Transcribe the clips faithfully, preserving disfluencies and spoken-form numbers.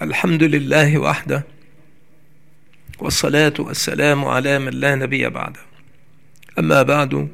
الحمد لله وحده، والصلاة والسلام على من لا نبي بعده. أما بعد،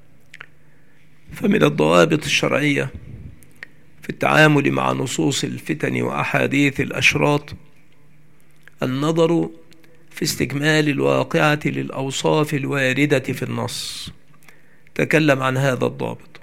فمن الضوابط الشرعية في التعامل مع نصوص الفتن وأحاديث الأشراط النظر في استكمال الواقعة للأوصاف الواردة في النص. تكلم عن هذا الضابط،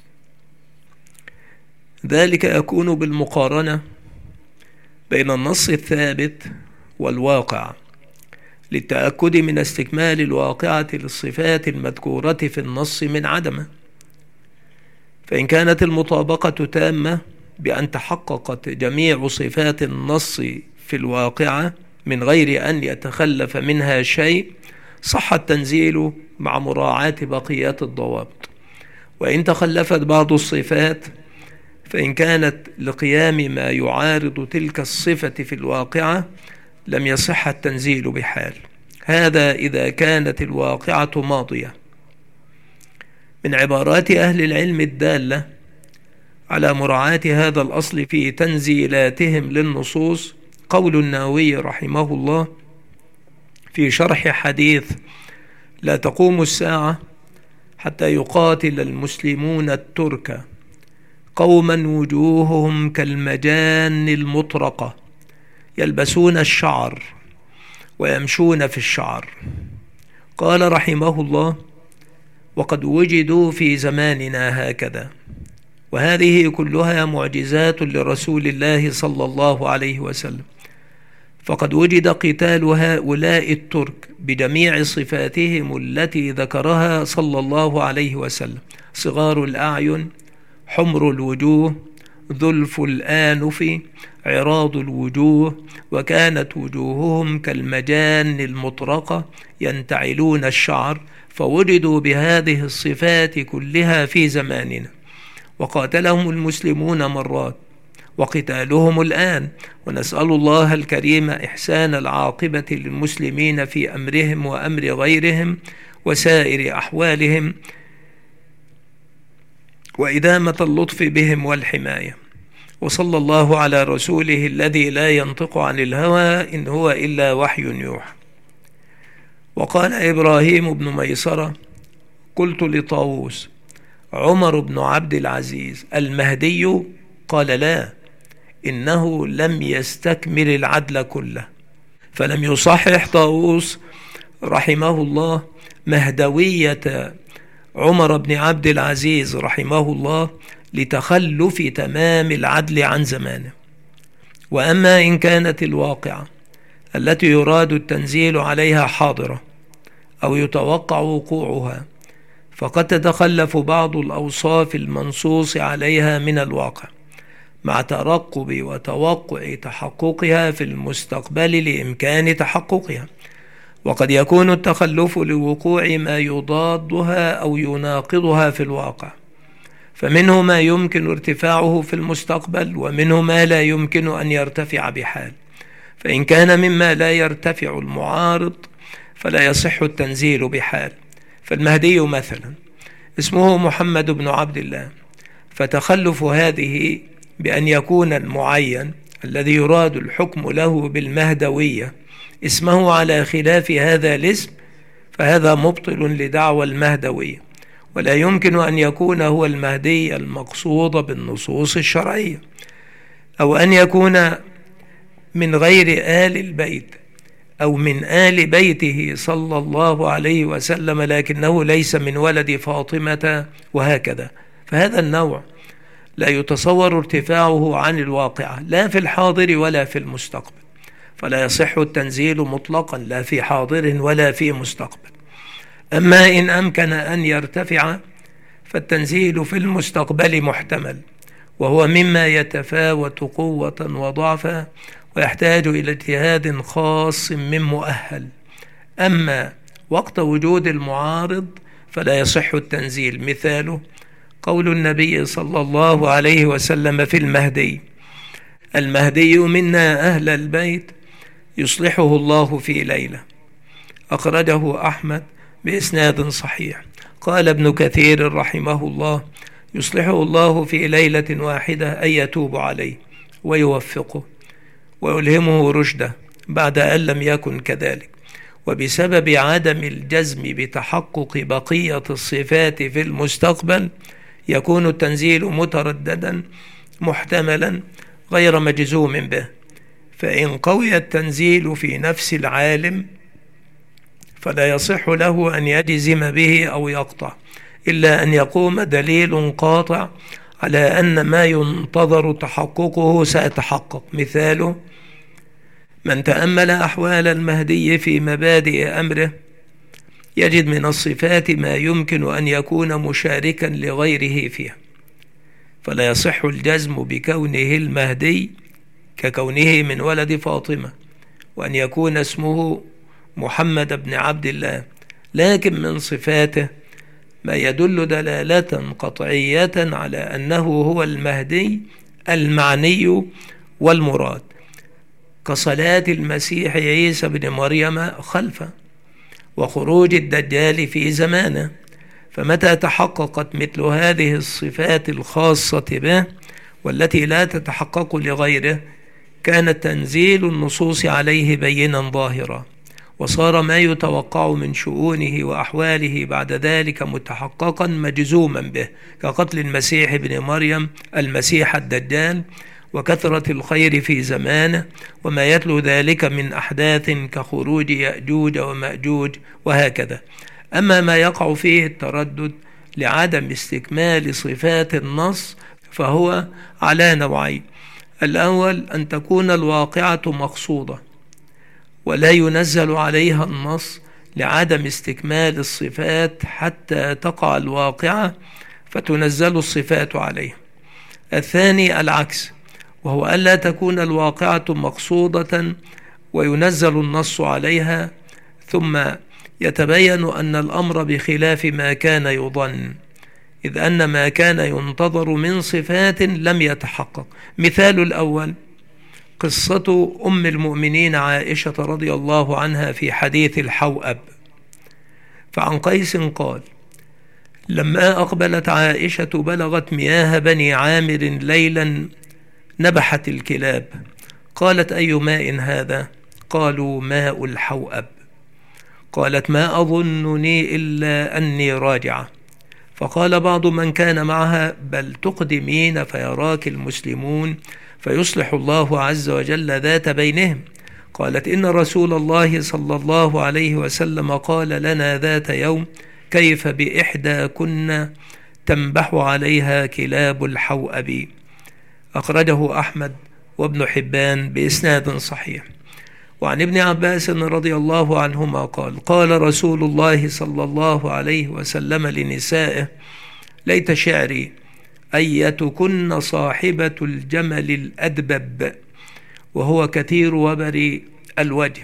ذلك يكون بالمقارنة بين النص الثابت والواقع للتأكد من استكمال الواقعة للصفات المذكورة في النص من عدمه. فإن كانت المطابقة تامة بأن تحققت جميع صفات النص في الواقعة من غير أن يتخلف منها شيء، صح التنزيل مع مراعاة بقيات الضوابط. وإن تخلفت بعض الصفات، فإن كانت لقيام ما يعارض تلك الصفة في الواقعة، لم يصح التنزيل بحال. هذا إذا كانت الواقعة ماضية. من عبارات أهل العلم الدالة على مراعاة هذا الأصل في تنزيلاتهم للنصوص قول النووي رحمه الله في شرح حديث لا تقوم الساعة حتى يقاتل المسلمون الترك قوما وجوههم كالمجان المطرقة يلبسون الشعر ويمشون في الشعر. قال رحمه الله: وقد وجدوا في زماننا هكذا. وهذه كلها معجزات لرسول الله صلى الله عليه وسلم، فقد وجد قتال هؤلاء الترك بجميع صفاتهم التي ذكرها صلى الله عليه وسلم: صغار الأعين، حمر الوجوه، ذلف الآنف، عراض الوجوه، وكانت وجوههم كالمجان المطرقة ينتعلون الشعر. فوجدوا بهذه الصفات كلها في زماننا، وقاتلهم المسلمون مرات، وقتالهم الآن، ونسأل الله الكريم إحسان العاقبة للمسلمين في أمرهم وأمر غيرهم وسائر أحوالهم، وإدامة اللطف بهم والحماية. وصلى الله على رسوله الذي لا ينطق عن الهوى إن هو إلا وحي يوحى. وقال إبراهيم بن ميسرة: قلت لطاووس: عمر بن عبد العزيز المهدي؟ قال: لا، إنه لم يستكمل العدل كله. فلم يصحح طاووس رحمه الله مهدوية عمر بن عبد العزيز رحمه الله لتخلف تمام العدل عن زمانه. وأما إن كانت الواقعة التي يراد التنزيل عليها حاضرة أو يتوقع وقوعها، فقد تتخلف بعض الأوصاف المنصوص عليها من الواقع مع ترقب وتوقع تحققها في المستقبل لإمكان تحققها. وقد يكون التخلف لوقوع ما يضادها أو يناقضها في الواقع، فمنه ما يمكن ارتفاعه في المستقبل، ومنه ما لا يمكن أن يرتفع بحال. فإن كان مما لا يرتفع المعارض فلا يصح التنزيل بحال. فالمهدي مثلا اسمه محمد بن عبد الله، فتخلف هذه بأن يكون المعين الذي يراد الحكم له بالمهدوية اسمه على خلاف هذا الاسم، فهذا مبطل لدعوى المهدوية، ولا يمكن أن يكون هو المهدي المقصود بالنصوص الشرعية. أو أن يكون من غير آل البيت أو من آل بيته صلى الله عليه وسلم لكنه ليس من ولد فاطمة، وهكذا. فهذا النوع لا يتصور ارتفاعه عن الواقع لا في الحاضر ولا في المستقبل، فلا يصح التنزيل مطلقا لا في حاضر ولا في مستقبل. أما إن أمكن أن يرتفع فالتنزيل في المستقبل محتمل، وهو مما يتفاوت قوة وضعفا ويحتاج إلى اجتهاد خاص من مؤهل. أما وقت وجود المعارض فلا يصح التنزيل. مثاله قول النبي صلى الله عليه وسلم في المهدي: المهدي منا أهل البيت يصلحه الله في ليلة. أخرجه أحمد بإسناد صحيح. قال ابن كثير رحمه الله: يصلحه الله في ليلة واحدة أي يتوب عليه ويوفقه ويلهمه رشده بعد أن لم يكن كذلك. وبسبب عدم الجزم بتحقق بقية الصفات في المستقبل يكون التنزيل مترددا محتملا غير مجزوم به. فإن قوي التنزيل في نفس العالم فلا يصح له أن يجزم به أو يقطع، إلا أن يقوم دليل قاطع على أن ما ينتظر تحققه سيتحقق. مثاله: من تأمل أحوال المهدي في مبادئ أمره يجد من الصفات ما يمكن أن يكون مشاركا لغيره فيها، فلا يصح الجزم بكونه المهدي ككونه من ولد فاطمة وأن يكون اسمه محمد بن عبد الله، لكن من صفاته ما يدل دلالة قطعية على أنه هو المهدي المعني والمراد، كصلاة المسيح عيسى بن مريم خلفه وخروج الدجال في زمانه. فمتى تحققت مثل هذه الصفات الخاصة به والتي لا تتحقق لغيره كان تنزيل النصوص عليه بينا ظاهرا، وصار ما يتوقع من شؤونه وأحواله بعد ذلك متحققا مجزوما به، كقتل المسيح بن مريم المسيح الدجال وكثرة الخير في زمانه وما يتلو ذلك من أحداث كخروج يأجوج ومأجوج وهكذا. أما ما يقع فيه التردد لعدم استكمال صفات النص فهو على نوعين: الأول أن تكون الواقعة مقصودة ولا ينزل عليها النص لعدم استكمال الصفات حتى تقع الواقعة فتنزل الصفات عليها. الثاني العكس، وهو ألا تكون الواقعة مقصودة وينزل النص عليها ثم يتبين أن الأمر بخلاف ما كان يظن، إذ أن ما كان ينتظر من صفات لم يتحقق. مثال الأول قصة أم المؤمنين عائشة رضي الله عنها في حديث الحوأب. فعن قيس قال: لما أقبلت عائشة بلغت مياه بني عامر ليلا نبحت الكلاب، قالت: أي ماء هذا؟ قالوا: ماء الحوأب. قالت: ما أظنني إلا أني راجعة. فقال بعض من كان معها: بل تقدمين فيراك المسلمون فيصلح الله عز وجل ذات بينهم. قالت: إن رسول الله صلى الله عليه وسلم قال لنا ذات يوم: كيف بإحدى كنا تنبح عليها كلاب الحوأب. أخرجه أحمد وابن حبان بإسناد صحيح. وعن ابن عباس رضي الله عنهما قال: قال رسول الله صلى الله عليه وسلم لنسائه: ليت شعري أيتكن صاحبة الجمل الأدبب وهو كثير وبر الوجه،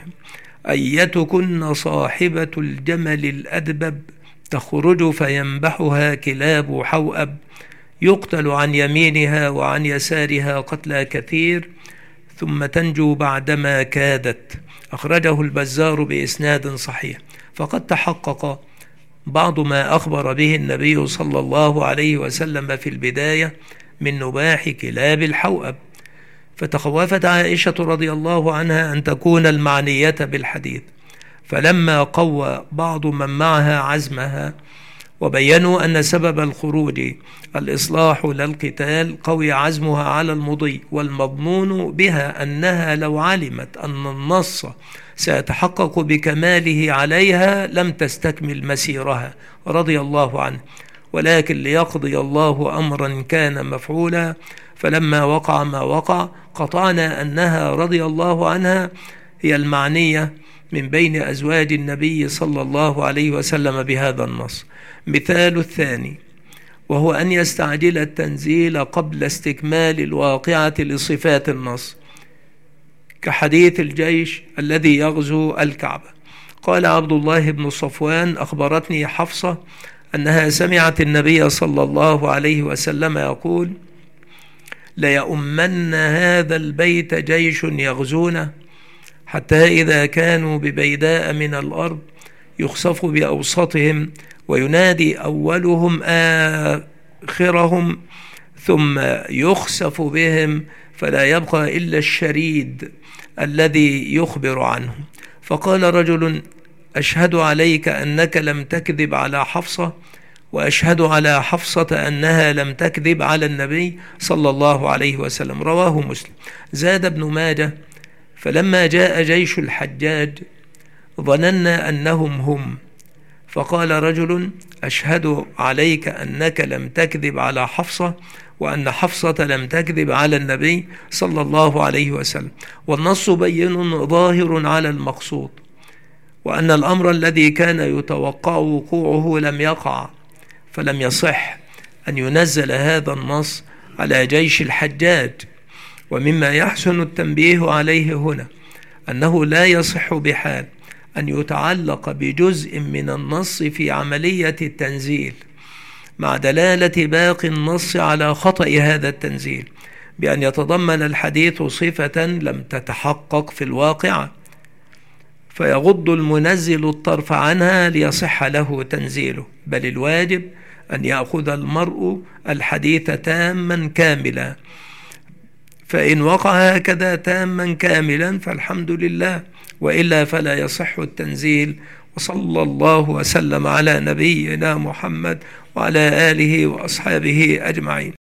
أيتكن صاحبة الجمل الأدبب تخرج فينبحها كلاب حوأب، يقتل عن يمينها وعن يسارها قتلى كثير ثم تنجو بعدما كادت. أخرجه البزار بإسناد صحيح. فقد تحقق بعض ما أخبر به النبي صلى الله عليه وسلم في البداية من نباح كلاب الحوأب، فتخوفت عائشة رضي الله عنها أن تكون المعنية بالحديث، فلما قوى بعض من معها عزمها وبينوا أن سبب الخروج الإصلاح لا القتال قوي عزمها على المضي، والمضمون بها أنها لو علمت أن النص سيتحقق بكماله عليها لم تستكمل مسيرها رضي الله عنه، ولكن ليقضي الله أمرا كان مفعولا، فلما وقع ما وقع قطعنا أنها رضي الله عنها هي المعنية من بين أزواج النبي صلى الله عليه وسلم بهذا النص. مثال الثاني وهو أن يستعجل التنزيل قبل استكمال الواقعة لصفات النص، كحديث الجيش الذي يغزو الكعبة. قال عبد الله بن صفوان: أخبرتني حفصة أنها سمعت النبي صلى الله عليه وسلم يقول: ليؤمن هذا البيت جيش يغزونه، حتى إذا كانوا ببيداء من الأرض يخسف بأوسطهم وينادي أولهم آخرهم ثم يخسف بهم فلا يبقى إلا الشريد الذي يخبر عنه. فقال رجل: أشهد عليك أنك لم تكذب على حفصة، وأشهد على حفصة أنها لم تكذب على النبي صلى الله عليه وسلم. رواه مسلم. زاد ابن ماجه: فلما جاء جيش الحجاج ظننا أنهم هم، فقال رجل: أشهد عليك أنك لم تكذب على حفصة، وأن حفصة لم تكذب على النبي صلى الله عليه وسلم. والنص بين ظاهر على المقصود، وأن الأمر الذي كان يتوقع وقوعه لم يقع، فلم يصح أن ينزل هذا النص على جيش الحجاج. ومما يحسن التنبيه عليه هنا أنه لا يصح بحال أن يتعلق بجزء من النص في عملية التنزيل مع دلالة باقي النص على خطأ هذا التنزيل، بأن يتضمن الحديث صفة لم تتحقق في الواقعة، فيغض المنزل الطرف عنها ليصح له تنزيله، بل الواجب أن يأخذ المرء الحديث تاما كاملا، فإن وقع هكذا تاما كاملا فالحمد لله، وإلا فلا يصح التنزيل. وصلى الله وسلم على نبينا محمد وعلى آله وأصحابه أجمعين.